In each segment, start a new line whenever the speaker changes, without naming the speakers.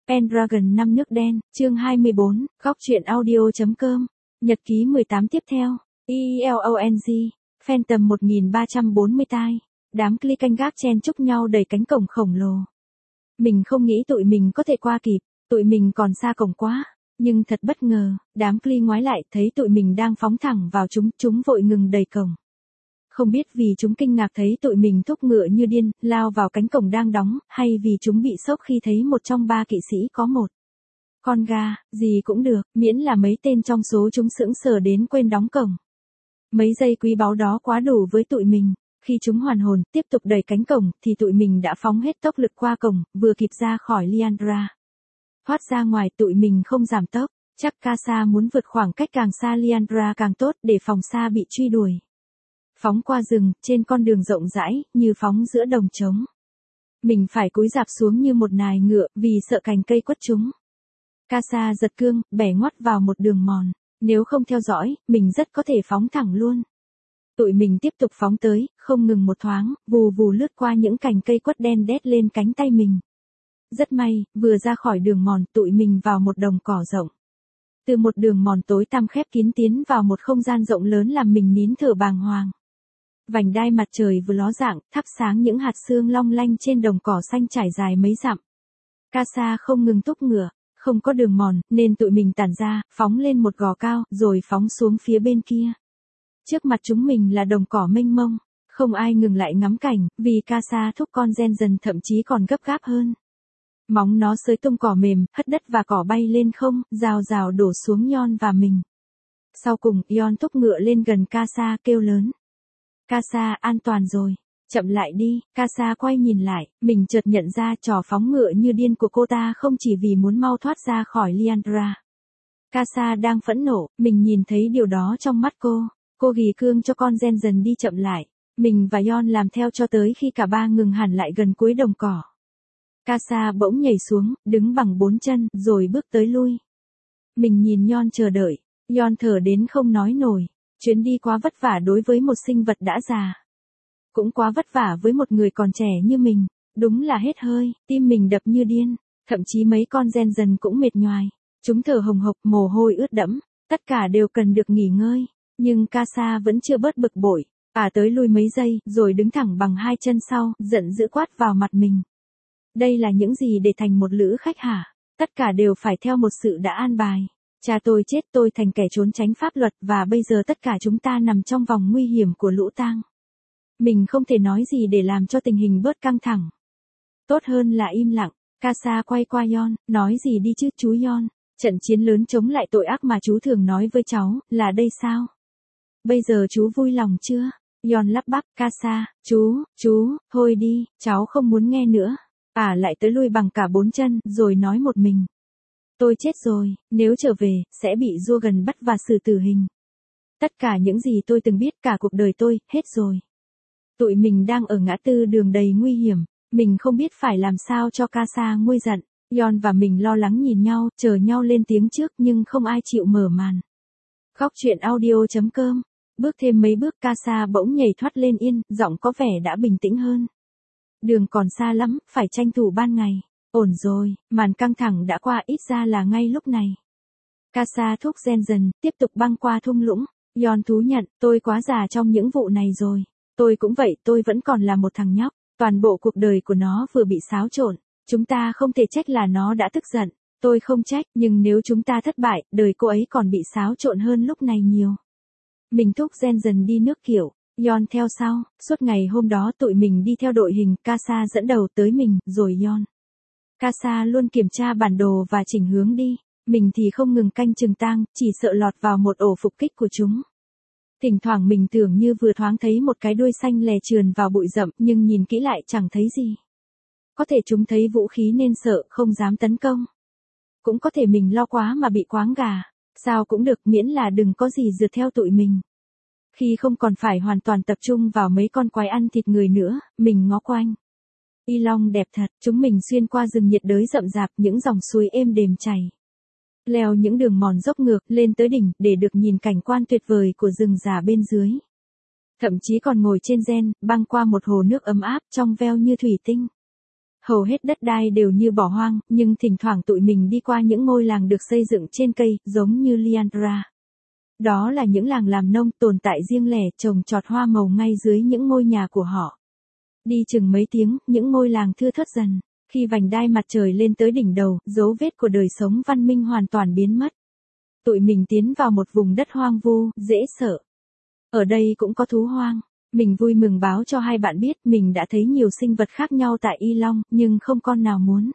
Pendragon năm nước đen, chương 24, góc truyện audio.com, nhật ký 18 tiếp theo, ELONG, Phantom 1340 tai, đám Clee canh gác chen chúc nhau đầy cánh cổng khổng lồ. Mình không nghĩ tụi mình có thể qua kịp, tụi mình còn xa cổng quá, nhưng thật bất ngờ, đám Clee ngoái lại thấy tụi mình đang phóng thẳng vào chúng vội ngừng đầy cổng. Không biết vì chúng kinh ngạc thấy tụi mình thúc ngựa như điên, lao vào cánh cổng đang đóng, hay vì chúng bị sốc khi thấy một trong ba kỵ sĩ có một con gà, gì cũng được, miễn là mấy tên trong số chúng sững sờ đến quên đóng cổng. Mấy giây quý báu đó quá đủ với tụi mình, khi chúng hoàn hồn, tiếp tục đẩy cánh cổng, thì tụi mình đã phóng hết tốc lực qua cổng, vừa kịp ra khỏi Liandra. Thoát ra ngoài tụi mình không giảm tốc, chắc Casa muốn vượt khoảng cách càng xa Liandra càng tốt để phòng Sa bị truy đuổi. Phóng qua rừng, trên con đường rộng rãi, như phóng giữa đồng trống. Mình phải cúi rạp xuống như một nài ngựa, vì sợ cành cây quất chúng. Casa giật cương, bẻ ngoắt vào một đường mòn. Nếu không theo dõi, mình rất có thể phóng thẳng luôn. Tụi mình tiếp tục phóng tới, không ngừng một thoáng, vù vù lướt qua những cành cây quất đen đét lên cánh tay mình. Rất may, vừa ra khỏi đường mòn, tụi mình vào một đồng cỏ rộng. Từ một đường mòn tối tăm khép kín tiến vào một không gian rộng lớn làm mình nín thở bàng hoàng. Vành đai mặt trời vừa ló dạng, thắp sáng những hạt sương long lanh trên đồng cỏ xanh trải dài mấy dặm. Casa không ngừng thúc ngựa, không có đường mòn, nên tụi mình tản ra, phóng lên một gò cao, rồi phóng xuống phía bên kia. Trước mặt chúng mình là đồng cỏ mênh mông, không ai ngừng lại ngắm cảnh, vì Casa thúc con gen dần thậm chí còn gấp gáp hơn. Móng nó xới tung cỏ mềm, hất đất và cỏ bay lên không, rào rào đổ xuống Yon và mình. Sau cùng, Yon thúc ngựa lên gần Casa kêu lớn. Casa, an toàn rồi. Chậm lại đi. Casa quay nhìn lại, mình chợt nhận ra trò phóng ngựa như điên của cô ta không chỉ vì muốn mau thoát ra khỏi Liandra. Casa đang phẫn nộ, mình nhìn thấy điều đó trong mắt cô. Cô gỉ cương cho con gen dần đi chậm lại. Mình và Yon làm theo cho tới khi cả ba ngừng hẳn lại gần cuối đồng cỏ. Casa bỗng nhảy xuống, đứng bằng bốn chân, rồi bước tới lui. Mình nhìn Yon chờ đợi. Yon thở đến không nói nổi. Chuyến đi quá vất vả đối với một sinh vật đã già. Cũng quá vất vả với một người còn trẻ như mình. Đúng là hết hơi, tim mình đập như điên. Thậm chí mấy con gen dần cũng mệt nhoài. Chúng thở hồng hộc, mồ hôi ướt đẫm. Tất cả đều cần được nghỉ ngơi. Nhưng Casa vẫn chưa bớt bực bội. Tới lui mấy giây, rồi đứng thẳng bằng hai chân sau, giận dữ quát vào mặt mình. Đây là những gì để thành một lữ khách hả? Tất cả đều phải theo một sự đã an bài. Cha tôi chết, tôi thành kẻ trốn tránh pháp luật và bây giờ tất cả chúng ta nằm trong vòng nguy hiểm của lũ tang. Mình không thể nói gì để làm cho tình hình bớt căng thẳng. Tốt hơn là im lặng. Casa quay qua Yon, nói gì đi chứ chú Yon. Trận chiến lớn chống lại tội ác mà chú thường nói với cháu, là đây sao? Bây giờ chú vui lòng chưa? Yon lắp bắp, Casa, chú, thôi đi, cháu không muốn nghe nữa. Lại tới lui bằng cả bốn chân, rồi nói một mình. Tôi chết rồi, nếu trở về, sẽ bị rua gần bắt và xử tử hình. Tất cả những gì tôi từng biết cả cuộc đời tôi, hết rồi. Tụi mình đang ở ngã tư đường đầy nguy hiểm, mình không biết phải làm sao cho Casa nguôi giận. Yon và mình lo lắng nhìn nhau, chờ nhau lên tiếng trước nhưng không ai chịu mở màn. Góc truyện audio.com, bước thêm mấy bước Casa bỗng nhảy thoát lên yên, giọng có vẻ đã bình tĩnh hơn. Đường còn xa lắm, phải tranh thủ ban ngày. Ổn rồi, màn căng thẳng đã qua ít ra là ngay lúc này. Casa thúc gen dần, tiếp tục băng qua thung lũng. Yon thú nhận, tôi quá già trong những vụ này rồi. Tôi cũng vậy, tôi vẫn còn là một thằng nhóc. Toàn bộ cuộc đời của nó vừa bị xáo trộn. Chúng ta không thể trách là nó đã tức giận. Tôi không trách, nhưng nếu chúng ta thất bại, đời cô ấy còn bị xáo trộn hơn lúc này nhiều. Mình thúc gen dần đi nước kiểu. Yon theo sau, suốt ngày hôm đó tụi mình đi theo đội hình, Casa dẫn đầu tới mình, rồi Yon. Casa luôn kiểm tra bản đồ và chỉnh hướng đi, mình thì không ngừng canh chừng tang, chỉ sợ lọt vào một ổ phục kích của chúng. Thỉnh thoảng mình tưởng như vừa thoáng thấy một cái đuôi xanh lè trườn vào bụi rậm, nhưng nhìn kỹ lại chẳng thấy gì. Có thể chúng thấy vũ khí nên sợ, không dám tấn công. Cũng có thể mình lo quá mà bị quáng gà, sao cũng được miễn là đừng có gì rượt theo tụi mình. Khi không còn phải hoàn toàn tập trung vào mấy con quái ăn thịt người nữa, mình ngó quanh. Long đẹp thật, chúng mình xuyên qua rừng nhiệt đới rậm rạp, những dòng suối êm đềm chảy. Leo những đường mòn dốc ngược lên tới đỉnh để được nhìn cảnh quan tuyệt vời của rừng già bên dưới. Thậm chí còn ngồi trên gen, băng qua một hồ nước ấm áp trong veo như thủy tinh. Hầu hết đất đai đều như bỏ hoang, nhưng thỉnh thoảng tụi mình đi qua những ngôi làng được xây dựng trên cây, giống như Liandra. Đó là những làng làm nông tồn tại riêng lẻ, trồng trọt hoa màu ngay dưới những ngôi nhà của họ. Đi chừng mấy tiếng, những ngôi làng thưa thớt dần. Khi vành đai mặt trời lên tới đỉnh đầu, dấu vết của đời sống văn minh hoàn toàn biến mất. Tụi mình tiến vào một vùng đất hoang vu, dễ sợ. Ở đây cũng có thú hoang. Mình vui mừng báo cho hai bạn biết mình đã thấy nhiều sinh vật khác nhau tại Y Long, nhưng không con nào muốn.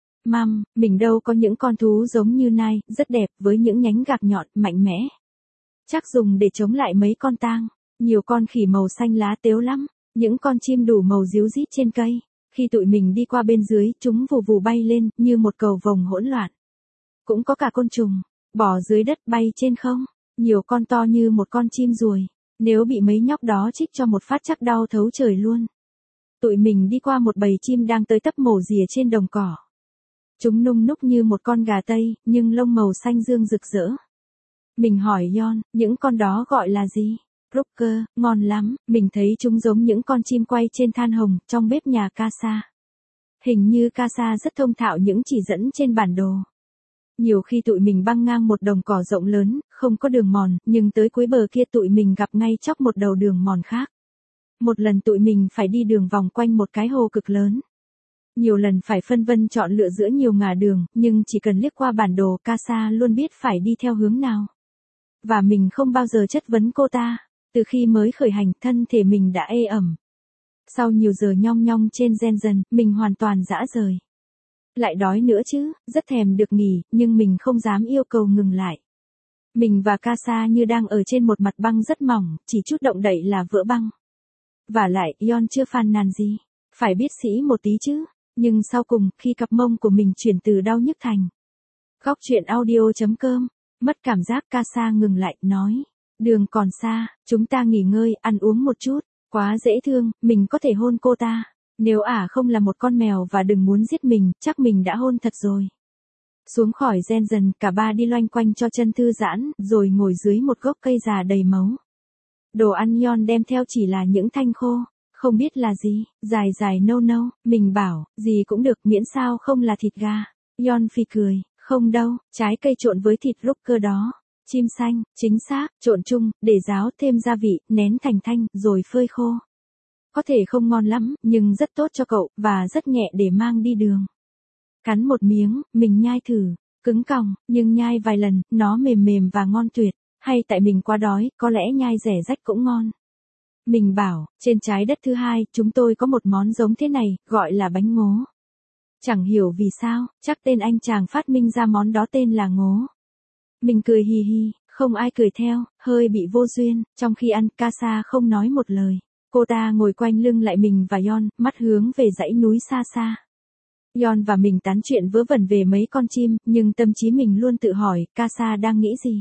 Mình đâu có những con thú giống như nai, rất đẹp, với những nhánh gạc nhọn, mạnh mẽ. Chắc dùng để chống lại mấy con tang. Nhiều con khỉ màu xanh lá tếu lắm. Những con chim đủ màu ríu rít trên cây. Khi tụi mình đi qua bên dưới, chúng vù vù bay lên, như một cầu vồng hỗn loạn. Cũng có cả côn trùng, bò dưới đất bay trên không. Nhiều con to như một con chim ruồi. Nếu bị mấy nhóc đó chích cho một phát chắc đau thấu trời luôn. Tụi mình đi qua một bầy chim đang tới tấp mổ rìa trên đồng cỏ. Chúng nung núc như một con gà Tây, nhưng lông màu xanh dương rực rỡ. Mình hỏi Yon, những con đó gọi là gì? Rooker, ngon lắm, mình thấy chúng giống những con chim quay trên than hồng, trong bếp nhà Casa. Hình như Casa rất thông thạo những chỉ dẫn trên bản đồ. Nhiều khi tụi mình băng ngang một đồng cỏ rộng lớn, không có đường mòn, nhưng tới cuối bờ kia tụi mình gặp ngay chóc một đầu đường mòn khác. Một lần tụi mình phải đi đường vòng quanh một cái hồ cực lớn. Nhiều lần phải phân vân chọn lựa giữa nhiều ngả đường, nhưng chỉ cần liếc qua bản đồ Casa luôn biết phải đi theo hướng nào. Và mình không bao giờ chất vấn cô ta. Từ khi mới khởi hành, thân thể mình đã ê ẩm. Sau nhiều giờ nhong nhong trên gen dần, mình hoàn toàn rã rời. Lại đói nữa chứ, rất thèm được nghỉ, nhưng mình không dám yêu cầu ngừng lại. Mình và Casa như đang ở trên một mặt băng rất mỏng, chỉ chút động đậy là vỡ băng. Và lại, Yon chưa phàn nàn gì. Phải biết sĩ một tí chứ. Nhưng sau cùng, khi cặp mông của mình chuyển từ đau nhức thành Góc truyện audio.com, mất cảm giác Casa ngừng lại, nói. Đường còn xa, chúng ta nghỉ ngơi, ăn uống một chút. Quá dễ thương, mình có thể hôn cô ta. Nếu không là một con mèo và đừng muốn giết mình, chắc mình đã hôn thật rồi. Xuống khỏi gen dần, cả ba đi loanh quanh cho chân thư giãn, rồi ngồi dưới một gốc cây già đầy máu. Đồ ăn Yon đem theo chỉ là những thanh khô, không biết là gì, dài dài nâu nâu, mình bảo, gì cũng được miễn sao không là thịt gà. Yon phì cười, không đâu, trái cây trộn với thịt Rooker đó. Chim xanh, chính xác, trộn chung, để ráo thêm gia vị, nén thành thanh, rồi phơi khô. Có thể không ngon lắm, nhưng rất tốt cho cậu, và rất nhẹ để mang đi đường. Cắn một miếng, mình nhai thử, cứng còng, nhưng nhai vài lần, nó mềm mềm và ngon tuyệt. Hay tại mình quá đói, có lẽ nhai rẻ rách cũng ngon. Mình bảo, trên trái đất thứ hai, chúng tôi có một món giống thế này, gọi là bánh ngố. Chẳng hiểu vì sao, chắc tên anh chàng phát minh ra món đó tên là ngố. Mình cười hì hì, không ai cười theo, hơi bị vô duyên, trong khi ăn, Casa không nói một lời. Cô ta ngồi quanh lưng lại mình và Yon, mắt hướng về dãy núi xa xa. Yon và mình tán chuyện vớ vẩn về mấy con chim, nhưng tâm trí mình luôn tự hỏi, Casa đang nghĩ gì?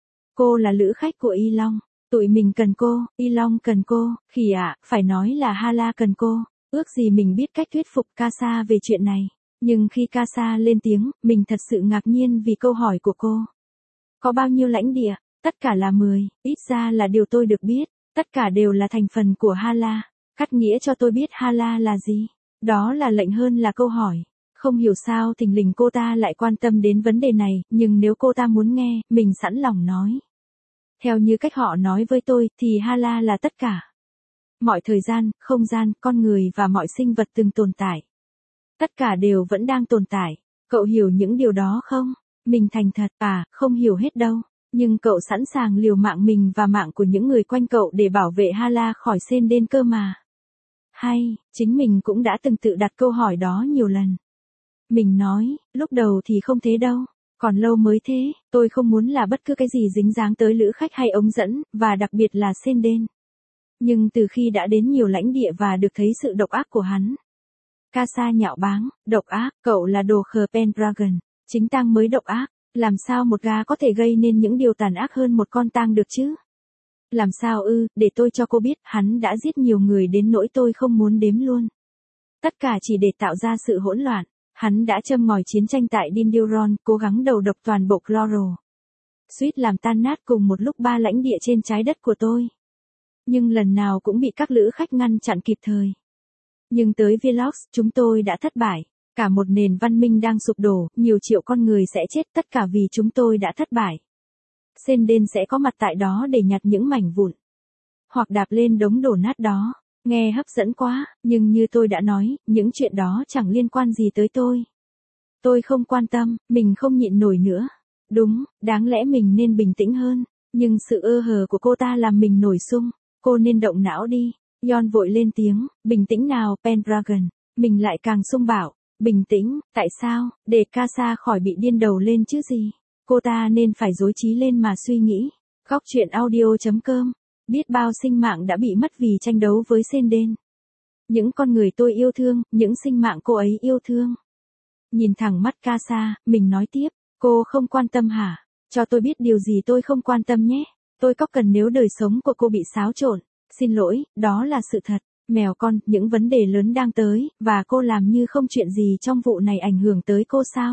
Cô là lữ khách của Y Long. Tụi mình cần cô, Y Long cần cô, khỉ ạ, phải nói là Hala cần cô. Ước gì mình biết cách thuyết phục Casa về chuyện này. Nhưng khi Casa lên tiếng, mình thật sự ngạc nhiên vì câu hỏi của cô. Có bao nhiêu lãnh địa? Tất cả là 10, ít ra là điều tôi được biết. Tất cả đều là thành phần của Hala. Cắt nghĩa cho tôi biết Hala là gì. Đó là lệnh hơn là câu hỏi. Không hiểu sao thình lình cô ta lại quan tâm đến vấn đề này, nhưng nếu cô ta muốn nghe, mình sẵn lòng nói. Theo như cách họ nói với tôi, thì Hala là tất cả. Mọi thời gian, không gian, con người và mọi sinh vật từng tồn tại. Tất cả đều vẫn đang tồn tại. Cậu hiểu những điều đó không? Mình thành thật, không hiểu hết đâu. Nhưng cậu sẵn sàng liều mạng mình và mạng của những người quanh cậu để bảo vệ Hala khỏi sên đên cơ mà. Hay, chính mình cũng đã từng tự đặt câu hỏi đó nhiều lần. Mình nói, lúc đầu thì không thế đâu. Còn lâu mới thế, tôi không muốn là bất cứ cái gì dính dáng tới lữ khách hay ống dẫn, và đặc biệt là sên đên. Nhưng từ khi đã đến nhiều lãnh địa và được thấy sự độc ác của hắn. Casa nhạo báng, độc ác, cậu là đồ khờ Pendragon. Chính tang mới độc ác. Làm sao một gà có thể gây nên những điều tàn ác hơn một con tang được chứ? Làm sao để tôi cho cô biết, hắn đã giết nhiều người đến nỗi tôi không muốn đếm luôn. Tất cả chỉ để tạo ra sự hỗn loạn. Hắn đã châm ngòi chiến tranh tại Dindyron, cố gắng đầu độc toàn bộ Chloral. Suýt làm tan nát cùng một lúc 3 lãnh địa trên trái đất của tôi. Nhưng lần nào cũng bị các lữ khách ngăn chặn kịp thời. Nhưng tới Vlogs, chúng tôi đã thất bại. Cả một nền văn minh đang sụp đổ, nhiều triệu con người sẽ chết tất cả vì chúng tôi đã thất bại. Senden sẽ có mặt tại đó để nhặt những mảnh vụn. Hoặc đạp lên đống đổ nát đó. Nghe hấp dẫn quá, nhưng như tôi đã nói, những chuyện đó chẳng liên quan gì tới tôi. Tôi không quan tâm, mình không nhịn nổi nữa. Đúng, đáng lẽ mình nên bình tĩnh hơn. Nhưng sự ơ hờ của cô ta làm mình nổi sung. Cô nên động não đi. Yon vội lên tiếng, bình tĩnh nào Pendragon. Mình lại càng sung bảo, bình tĩnh, tại sao, để Casa khỏi bị điên đầu lên chứ gì. Cô ta nên phải rối trí lên mà suy nghĩ. Góc truyện audio.com. Biết bao sinh mạng đã bị mất vì tranh đấu với Senden. Những con người tôi yêu thương, những sinh mạng cô ấy yêu thương. Nhìn thẳng mắt Casa, mình nói tiếp, cô không quan tâm hả? Cho tôi biết điều gì tôi không quan tâm nhé. Tôi có cần nếu đời sống của cô bị xáo trộn. Xin lỗi, đó là sự thật. Mèo con, những vấn đề lớn đang tới, và cô làm như không chuyện gì trong vụ này ảnh hưởng tới cô sao?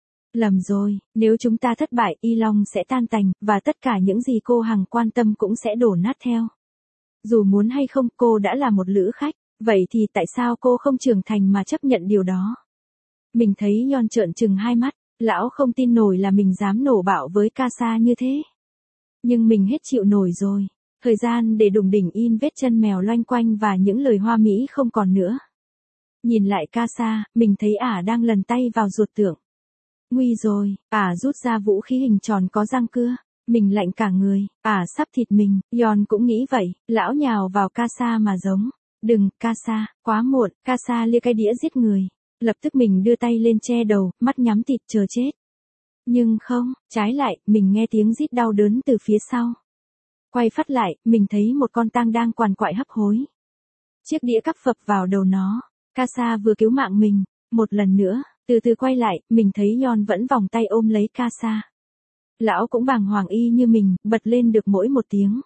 Lầm rồi, nếu chúng ta thất bại, Y Long sẽ tan tành, và tất cả những gì cô hằng quan tâm cũng sẽ đổ nát theo. Dù muốn hay không, cô đã là một lữ khách, vậy thì tại sao cô không trưởng thành mà chấp nhận điều đó? Mình thấy Yon trợn trừng hai mắt, lão không tin nổi là mình dám nổ bạo với Casa như thế. Nhưng mình hết chịu nổi rồi. Thời gian để đùng đỉnh in vết chân mèo loanh quanh và những lời hoa mỹ không còn nữa. Nhìn lại Casa, mình thấy ả đang lần tay vào ruột tượng. Nguy rồi, ả rút ra vũ khí hình tròn có răng cưa. Mình lạnh cả người, ả sắp thịt mình. Yon cũng nghĩ vậy, lão nhào vào Casa mà giống. Đừng, Casa, quá muộn. Casa lia cái đĩa giết người. Lập tức mình đưa tay lên che đầu, mắt nhắm tịt chờ chết. Nhưng không, trái lại, mình nghe tiếng rít đau đớn từ phía sau. Quay phát lại, mình thấy một con tang đang quằn quại hấp hối. Chiếc đĩa cắp phập vào đầu nó. Casa vừa cứu mạng mình. Một lần nữa, từ từ quay lại, mình thấy Yon vẫn vòng tay ôm lấy Casa. Lão cũng bàng hoàng y như mình, bật lên được mỗi một tiếng.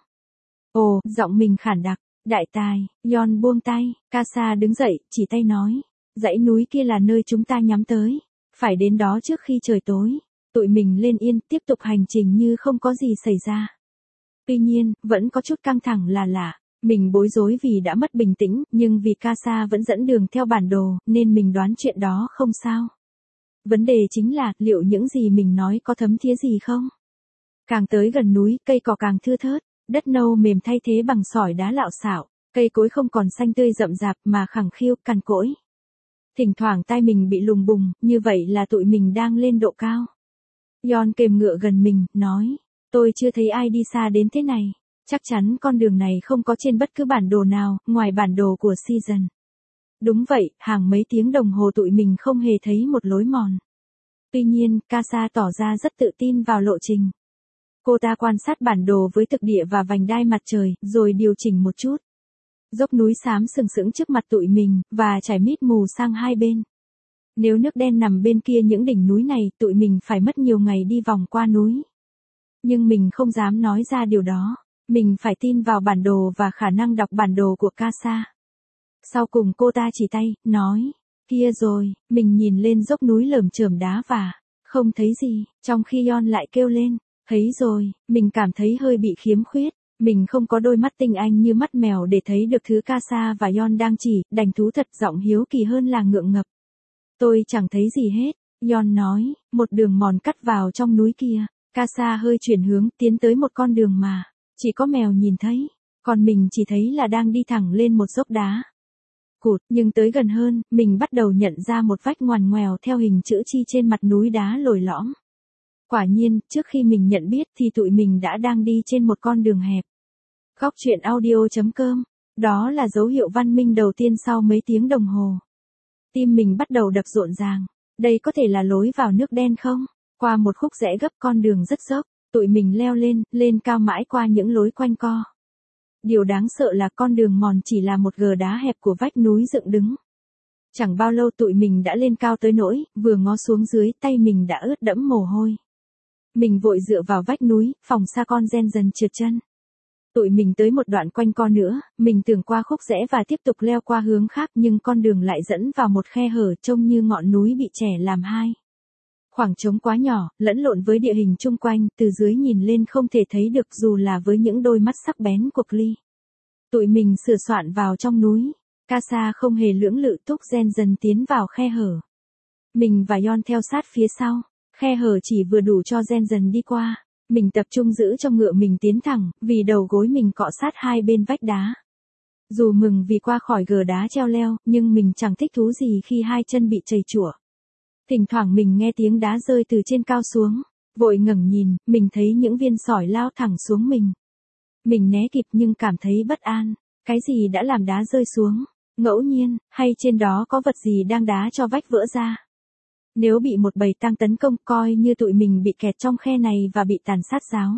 Ồ, giọng mình khản đặc. Đại tài, Yon buông tay. Casa đứng dậy, chỉ tay nói. Dãy núi kia là nơi chúng ta nhắm tới. Phải đến đó trước khi trời tối. Tụi mình lên yên, tiếp tục hành trình như không có gì xảy ra. Tuy nhiên, vẫn có chút căng thẳng là lạ. Mình bối rối vì đã mất bình tĩnh, nhưng vì Casa vẫn dẫn đường theo bản đồ, nên mình đoán chuyện đó không sao. Vấn đề chính là, liệu những gì mình nói có thấm thía gì không? Càng tới gần núi, cây cỏ càng thưa thớt, đất nâu mềm thay thế bằng sỏi đá lạo xạo, cây cối không còn xanh tươi rậm rạp mà khẳng khiu, cằn cỗi. Thỉnh thoảng tai mình bị lùng bùng, như vậy là tụi mình đang lên độ cao. Yon kềm ngựa gần mình, nói. Tôi chưa thấy ai đi xa đến thế này. Chắc chắn con đường này không có trên bất cứ bản đồ nào, ngoài bản đồ của Season. Đúng vậy, hàng mấy tiếng đồng hồ tụi mình không hề thấy một lối mòn. Tuy nhiên, Casa tỏ ra rất tự tin vào lộ trình. Cô ta quan sát bản đồ với thực địa và vành đai mặt trời, rồi điều chỉnh một chút. Dốc núi xám sừng sững trước mặt tụi mình, và trải mịt mù sang hai bên. Nếu nước đen nằm bên kia những đỉnh núi này, tụi mình phải mất nhiều ngày đi vòng qua núi. Nhưng mình không dám nói ra điều đó. Mình phải tin vào bản đồ và khả năng đọc bản đồ của Casa. Sau cùng cô ta chỉ tay, nói. Kia rồi, mình nhìn lên dốc núi lởm chởm đá và không thấy gì, trong khi Yon lại kêu lên. Thấy rồi, mình cảm thấy hơi bị khiếm khuyết. Mình không có đôi mắt tinh anh như mắt mèo để thấy được thứ Casa và Yon đang chỉ, đành thú thật giọng hiếu kỳ hơn là ngượng ngập. Tôi chẳng thấy gì hết, Yon nói, một đường mòn cắt vào trong núi kia. Casa hơi chuyển hướng, tiến tới một con đường mà chỉ có mèo nhìn thấy, còn mình chỉ thấy là đang đi thẳng lên một dốc đá. Cụt, nhưng tới gần hơn, mình bắt đầu nhận ra một vách ngoằn ngoèo theo hình chữ chi trên mặt núi đá lồi lõm. Quả nhiên, trước khi mình nhận biết thì tụi mình đã đang đi trên một con đường hẹp. Góc truyện audio.com. Đó là dấu hiệu văn minh đầu tiên sau mấy tiếng đồng hồ. Tim mình bắt đầu đập rộn ràng. Đây có thể là lối vào nước đen không? Qua một khúc rẽ gấp con đường rất dốc, tụi mình leo lên cao mãi qua những lối quanh co. Điều đáng sợ là con đường mòn chỉ là một gờ đá hẹp của vách núi dựng đứng. Chẳng bao lâu tụi mình đã lên cao tới nỗi, vừa ngó xuống dưới tay mình đã ướt đẫm mồ hôi. Mình vội dựa vào vách núi, phòng xa con gen dần trượt chân. Tụi mình tới một đoạn quanh co nữa, mình tưởng qua khúc rẽ và tiếp tục leo qua hướng khác nhưng con đường lại dẫn vào một khe hở trông như ngọn núi bị chẻ làm hai. Khoảng trống quá nhỏ, lẫn lộn với địa hình chung quanh, từ dưới nhìn lên không thể thấy được dù là với những đôi mắt sắc bén của Clee. Tụi mình sửa soạn vào trong núi. Casa không hề lưỡng lự, Túc Gen dần tiến vào khe hở. Mình và Yon theo sát phía sau, khe hở chỉ vừa đủ cho Gen dần đi qua. Mình tập trung giữ cho ngựa mình tiến thẳng, vì đầu gối mình cọ sát hai bên vách đá. Dù mừng vì qua khỏi gờ đá treo leo, nhưng mình chẳng thích thú gì khi hai chân bị trầy trụa. Thỉnh thoảng mình nghe tiếng đá rơi từ trên cao xuống. Vội ngẩng nhìn, mình thấy những viên sỏi lao thẳng xuống mình. Mình né kịp nhưng cảm thấy bất an. Cái gì đã làm đá rơi xuống? Ngẫu nhiên, hay trên đó có vật gì đang đá cho vách vỡ ra? Nếu bị một bầy tang tấn công, coi như tụi mình bị kẹt trong khe này và bị tàn sát giáo.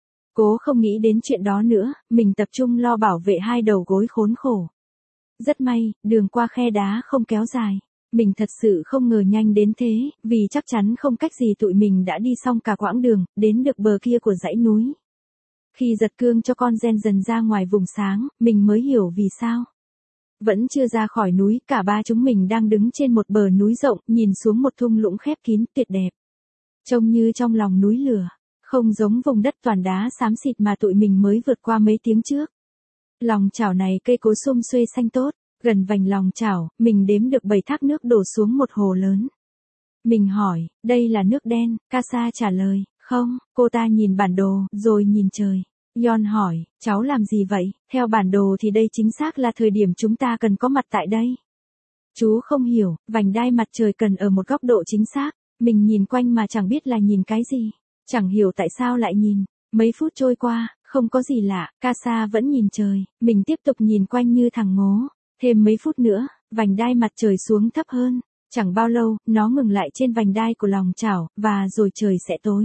Cố không nghĩ đến chuyện đó nữa, mình tập trung lo bảo vệ hai đầu gối khốn khổ. Rất may, đường qua khe đá không kéo dài. Mình thật sự không ngờ nhanh đến thế, vì chắc chắn không cách gì tụi mình đã đi xong cả quãng đường, đến được bờ kia của dãy núi. Khi giật cương cho con Gen dần ra ngoài vùng sáng, mình mới hiểu vì sao. Vẫn chưa ra khỏi núi, cả ba chúng mình đang đứng trên một bờ núi rộng, nhìn xuống một thung lũng khép kín tuyệt đẹp. Trông như trong lòng núi lửa, không giống vùng đất toàn đá xám xịt mà tụi mình mới vượt qua mấy tiếng trước. Lòng chảo này cây cối sum xuê xanh tốt, gần vành lòng chảo, mình đếm được 7 thác nước đổ xuống một hồ lớn. Mình hỏi, đây là nước đen, Casa trả lời, không, cô ta nhìn bản đồ, rồi nhìn trời. Yon hỏi, cháu làm gì vậy? Theo bản đồ thì đây chính xác là thời điểm chúng ta cần có mặt tại đây. Chú không hiểu, vành đai mặt trời cần ở một góc độ chính xác. Mình nhìn quanh mà chẳng biết là nhìn cái gì. Chẳng hiểu tại sao lại nhìn. Mấy phút trôi qua, không có gì lạ, Casa vẫn nhìn trời. Mình tiếp tục nhìn quanh như thằng ngố. Thêm mấy phút nữa, vành đai mặt trời xuống thấp hơn. Chẳng bao lâu, nó ngừng lại trên vành đai của lòng chảo, và rồi trời sẽ tối.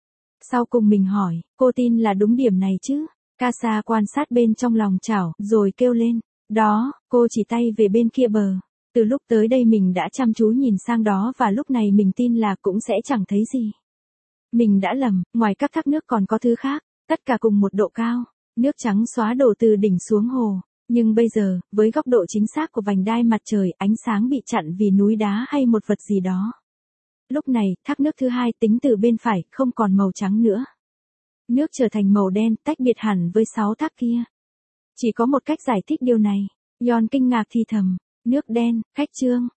Sau cùng mình hỏi, cô tin là đúng điểm này chứ? Casa quan sát bên trong lòng chảo, rồi kêu lên. Đó, cô chỉ tay về bên kia bờ. Từ lúc tới đây mình đã chăm chú nhìn sang đó và lúc này mình tin là cũng sẽ chẳng thấy gì. Mình đã lầm, ngoài các thác nước còn có thứ khác, tất cả cùng một độ cao. Nước trắng xóa đổ từ đỉnh xuống hồ. Nhưng bây giờ, với góc độ chính xác của vành đai mặt trời, ánh sáng bị chặn vì núi đá hay một vật gì đó. Lúc này, thác nước thứ hai tính từ bên phải, không còn màu trắng nữa. Nước trở thành màu đen, tách biệt hẳn với 6 thác kia. Chỉ có một cách giải thích điều này. Yon kinh ngạc thì thầm, nước đen, khách trương.